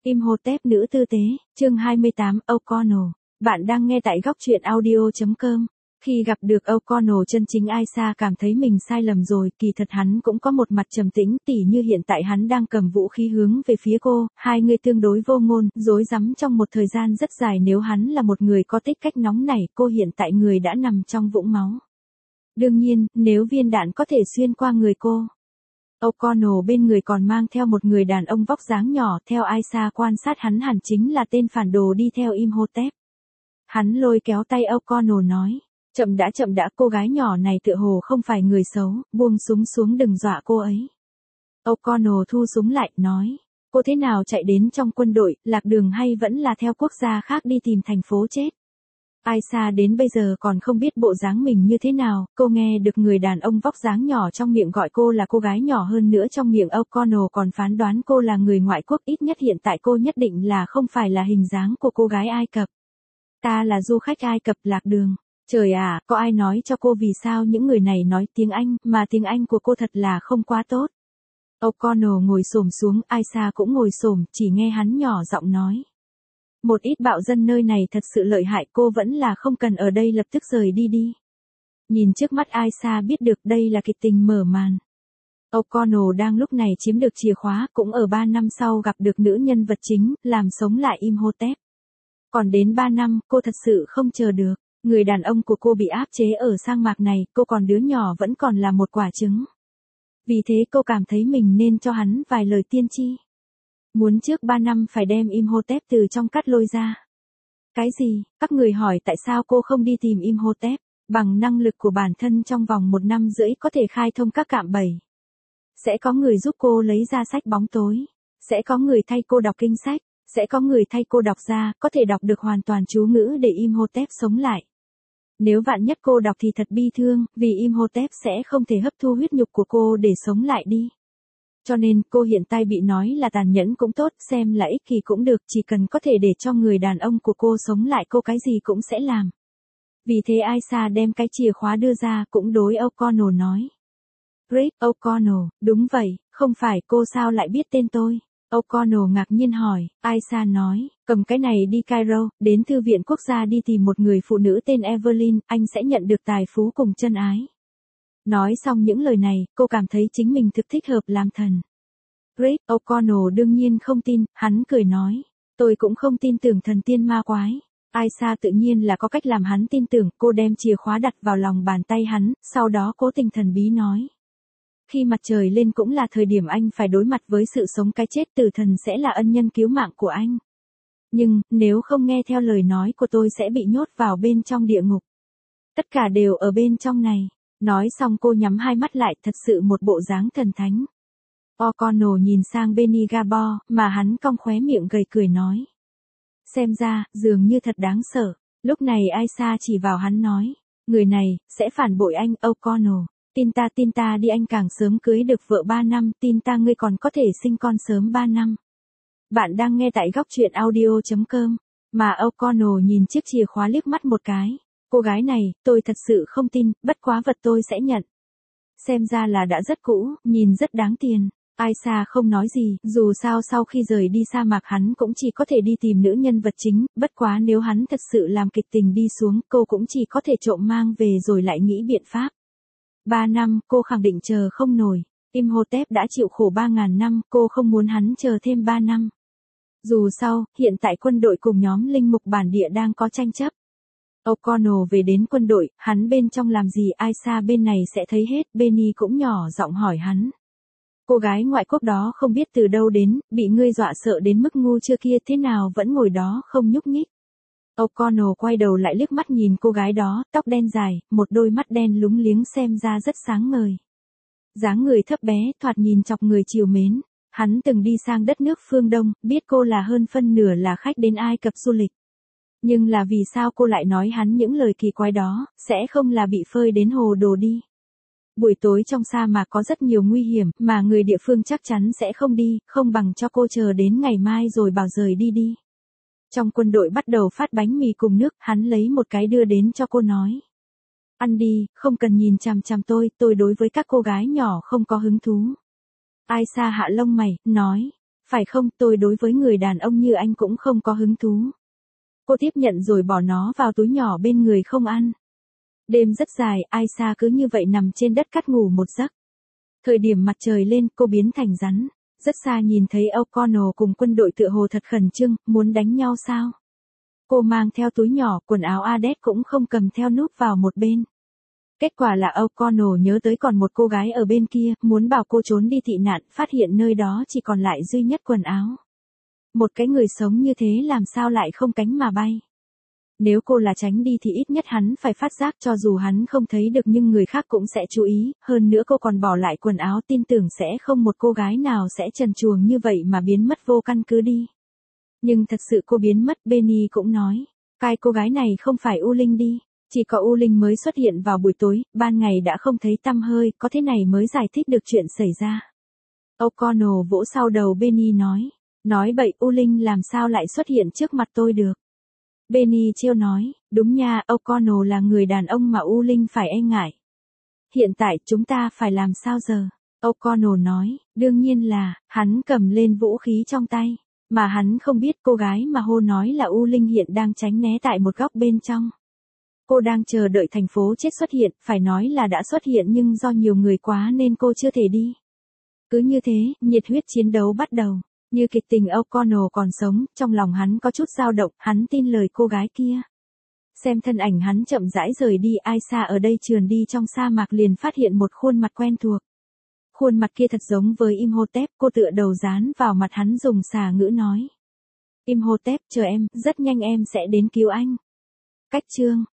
Imhotep nữ tư tế, chương 28, O'Connell. Bạn đang nghe tại góc truyện audio.com. Khi gặp được O'Connell chân chính Aisha cảm thấy mình sai lầm rồi, kỳ thật hắn cũng có một mặt trầm tĩnh, tỉ như hiện tại hắn đang cầm vũ khí hướng về phía cô, hai người tương đối vô ngôn, rối rắm trong một thời gian rất dài. Nếu hắn là một người có tính cách nóng nảy, cô hiện tại người đã nằm trong vũng máu. Đương nhiên, nếu viên đạn có thể xuyên qua người cô. O'Connell bên người còn mang theo một người đàn ông vóc dáng nhỏ, theo Aisha quan sát hắn hẳn chính là tên phản đồ đi theo Imhotep. Hắn lôi kéo tay O'Connell nói, chậm đã, cô gái nhỏ này tựa hồ không phải người xấu, buông súng xuống đừng dọa cô ấy. O'Connell thu súng lại, nói, cô thế nào chạy đến trong quân đội, lạc đường hay vẫn là theo quốc gia khác đi tìm thành phố chết. Aisha đến bây giờ còn không biết bộ dáng mình như thế nào, cô nghe được người đàn ông vóc dáng nhỏ trong miệng gọi cô là cô gái nhỏ, hơn nữa trong miệng O'Connell còn phán đoán cô là người ngoại quốc, ít nhất hiện tại cô nhất định là không phải là hình dáng của cô gái Ai Cập. Ta là du khách Ai Cập lạc đường. Trời à, có ai nói cho cô vì sao những người này nói tiếng Anh, mà tiếng Anh của cô thật là không quá tốt. O'Connell ngồi xổm xuống, Aisha cũng ngồi xổm, chỉ nghe hắn nhỏ giọng nói. Một ít bạo dân nơi này thật sự lợi hại, cô vẫn là không cần ở đây, lập tức rời đi đi. Nhìn trước mắt Aisha biết được đây là kịch tình mở màn. O'Connell đang lúc này chiếm được chìa khóa, cũng ở 3 năm sau gặp được nữ nhân vật chính, làm sống lại Imhotep. Còn đến 3 năm, cô thật sự không chờ được. Người đàn ông của cô bị áp chế ở sang mạc này, cô còn đứa nhỏ vẫn còn là một quả trứng. Vì thế cô cảm thấy mình nên cho hắn vài lời tiên tri. Muốn trước 3 năm phải đem Imhotep từ trong cát lôi ra. Cái gì? Các người hỏi tại sao cô không đi tìm Imhotep? Bằng năng lực của bản thân trong vòng 1 năm rưỡi có thể khai thông các cạm bẫy. Sẽ có người giúp cô lấy ra sách bóng tối. Sẽ có người thay cô đọc kinh sách. Sẽ có người thay cô đọc ra, có thể đọc được hoàn toàn chú ngữ để Imhotep sống lại. Nếu vạn nhất cô đọc thì thật bi thương, vì Imhotep sẽ không thể hấp thu huyết nhục của cô để sống lại đi. Cho nên, cô hiện tại bị nói là tàn nhẫn cũng tốt, xem là ích kỷ cũng được, chỉ cần có thể để cho người đàn ông của cô sống lại cô cái gì cũng sẽ làm. Vì thế Aisha đem cái chìa khóa đưa ra, cũng đối O'Connell nói. Rick, O'Connell, đúng vậy, không phải, cô sao lại biết tên tôi? O'Connell ngạc nhiên hỏi, Aisha nói, cầm cái này đi Cairo, đến thư viện quốc gia đi tìm một người phụ nữ tên Evelyn, anh sẽ nhận được tài phú cùng chân ái. Nói xong những lời này, cô cảm thấy chính mình thực thích hợp làm thần. Rick, O'Connell đương nhiên không tin, hắn cười nói, tôi cũng không tin tưởng thần tiên ma quái. Aisha tự nhiên là có cách làm hắn tin tưởng, cô đem chìa khóa đặt vào lòng bàn tay hắn, sau đó cố tình thần bí nói. Khi mặt trời lên cũng là thời điểm anh phải đối mặt với sự sống cái chết, tử thần sẽ là ân nhân cứu mạng của anh. Nhưng, nếu không nghe theo lời nói của tôi sẽ bị nhốt vào bên trong địa ngục. Tất cả đều ở bên trong này. Nói xong cô nhắm hai mắt lại, thật sự một bộ dáng thần thánh. O'Connell nhìn sang Benny Gabor, mà hắn cong khóe miệng gầy cười nói. Xem ra, dường như thật đáng sợ. Lúc này Aisha chỉ vào hắn nói. Người này, sẽ phản bội anh, O'Connell. Tin ta đi, anh càng sớm cưới được vợ 3 năm, tin ta ngươi còn có thể sinh con sớm 3 năm. Bạn đang nghe tại góc truyện audio.com. Mà O'Connell nhìn chiếc chìa khóa liếc mắt một cái. Cô gái này, tôi thật sự không tin, bất quá vật tôi sẽ nhận. Xem ra là đã rất cũ, nhìn rất đáng tiền. Aisha không nói gì, dù sao sau khi rời đi sa mạc hắn cũng chỉ có thể đi tìm nữ nhân vật chính, bất quá nếu hắn thật sự làm kịch tình đi xuống, cô cũng chỉ có thể trộm mang về rồi lại nghĩ biện pháp. 3 năm, cô khẳng định chờ không nổi. Imhotep đã chịu khổ 3.000 năm, cô không muốn hắn chờ thêm 3 năm. Dù sao, hiện tại quân đội cùng nhóm linh mục bản địa đang có tranh chấp. O'Connell về đến quân đội, hắn bên trong làm gì Aisha bên này sẽ thấy hết, Benny cũng nhỏ giọng hỏi hắn. Cô gái ngoại quốc đó không biết từ đâu đến, bị ngươi dọa sợ đến mức ngu chưa kia, thế nào vẫn ngồi đó không nhúc nhích. O'Connell quay đầu lại liếc mắt nhìn cô gái đó, tóc đen dài, một đôi mắt đen lúng liếng xem ra rất sáng ngời. Dáng người thấp bé, thoạt nhìn chọc người trìu mến. Hắn từng đi sang đất nước phương Đông, biết cô là hơn phân nửa là khách đến Ai Cập du lịch. Nhưng là vì sao cô lại nói hắn những lời kỳ quái đó, sẽ không là bị phơi đến hồ đồ đi. Buổi tối trong sa mạc có rất nhiều nguy hiểm, mà người địa phương chắc chắn sẽ không đi, không bằng cho cô chờ đến ngày mai rồi bảo rời đi đi. Trong quân đội bắt đầu phát bánh mì cùng nước, hắn lấy một cái đưa đến cho cô nói. Ăn đi, không cần nhìn chằm chằm tôi đối với các cô gái nhỏ không có hứng thú. Aisha hạ lông mày, nói. Phải không, tôi đối với người đàn ông như anh cũng không có hứng thú. Cô tiếp nhận rồi bỏ nó vào túi nhỏ bên người không ăn. Đêm rất dài, Aisha cứ như vậy nằm trên đất cắt ngủ một giấc. Thời điểm mặt trời lên, cô biến thành rắn. Rất xa nhìn thấy O'Connell cùng quân đội tựa hồ thật khẩn trương, muốn đánh nhau sao? Cô mang theo túi nhỏ, quần áo Ades cũng không cầm theo núp vào một bên. Kết quả là O'Connell nhớ tới còn một cô gái ở bên kia, muốn bảo cô trốn đi tị nạn, phát hiện nơi đó chỉ còn lại duy nhất quần áo. Một cái người sống như thế làm sao lại không cánh mà bay? Nếu cô là tránh đi thì ít nhất hắn phải phát giác, cho dù hắn không thấy được nhưng người khác cũng sẽ chú ý, hơn nữa cô còn bỏ lại quần áo, tin tưởng sẽ không một cô gái nào sẽ trần truồng như vậy mà biến mất vô căn cứ đi. Nhưng thật sự cô biến mất, Benny cũng nói, cái cô gái này không phải U Linh đi, chỉ có U Linh mới xuất hiện vào buổi tối, ban ngày đã không thấy tăm hơi, có thế này mới giải thích được chuyện xảy ra. O'Connell vỗ sau đầu Benny nói bậy, U Linh làm sao lại xuất hiện trước mặt tôi được. Benny trêu nói, đúng nha, O'Connell là người đàn ông mà U Linh phải e ngại. Hiện tại chúng ta phải làm sao giờ? O'Connell nói, đương nhiên là, hắn cầm lên vũ khí trong tay. Mà hắn không biết cô gái mà hô nói là U Linh hiện đang tránh né tại một góc bên trong. Cô đang chờ đợi thành phố chết xuất hiện, phải nói là đã xuất hiện nhưng do nhiều người quá nên cô chưa thể đi. Cứ như thế, nhiệt huyết chiến đấu bắt đầu. Như kịch tình O'Connell còn sống, trong lòng hắn có chút dao động, hắn tin lời cô gái kia. Xem thân ảnh hắn chậm rãi rời đi, Aisha ở đây trườn đi trong sa mạc liền phát hiện một khuôn mặt quen thuộc. Khuôn mặt kia thật giống với Imhotep, cô tựa đầu dán vào mặt hắn dùng xà ngữ nói. Imhotep, chờ em, rất nhanh em sẽ đến cứu anh. Cách chương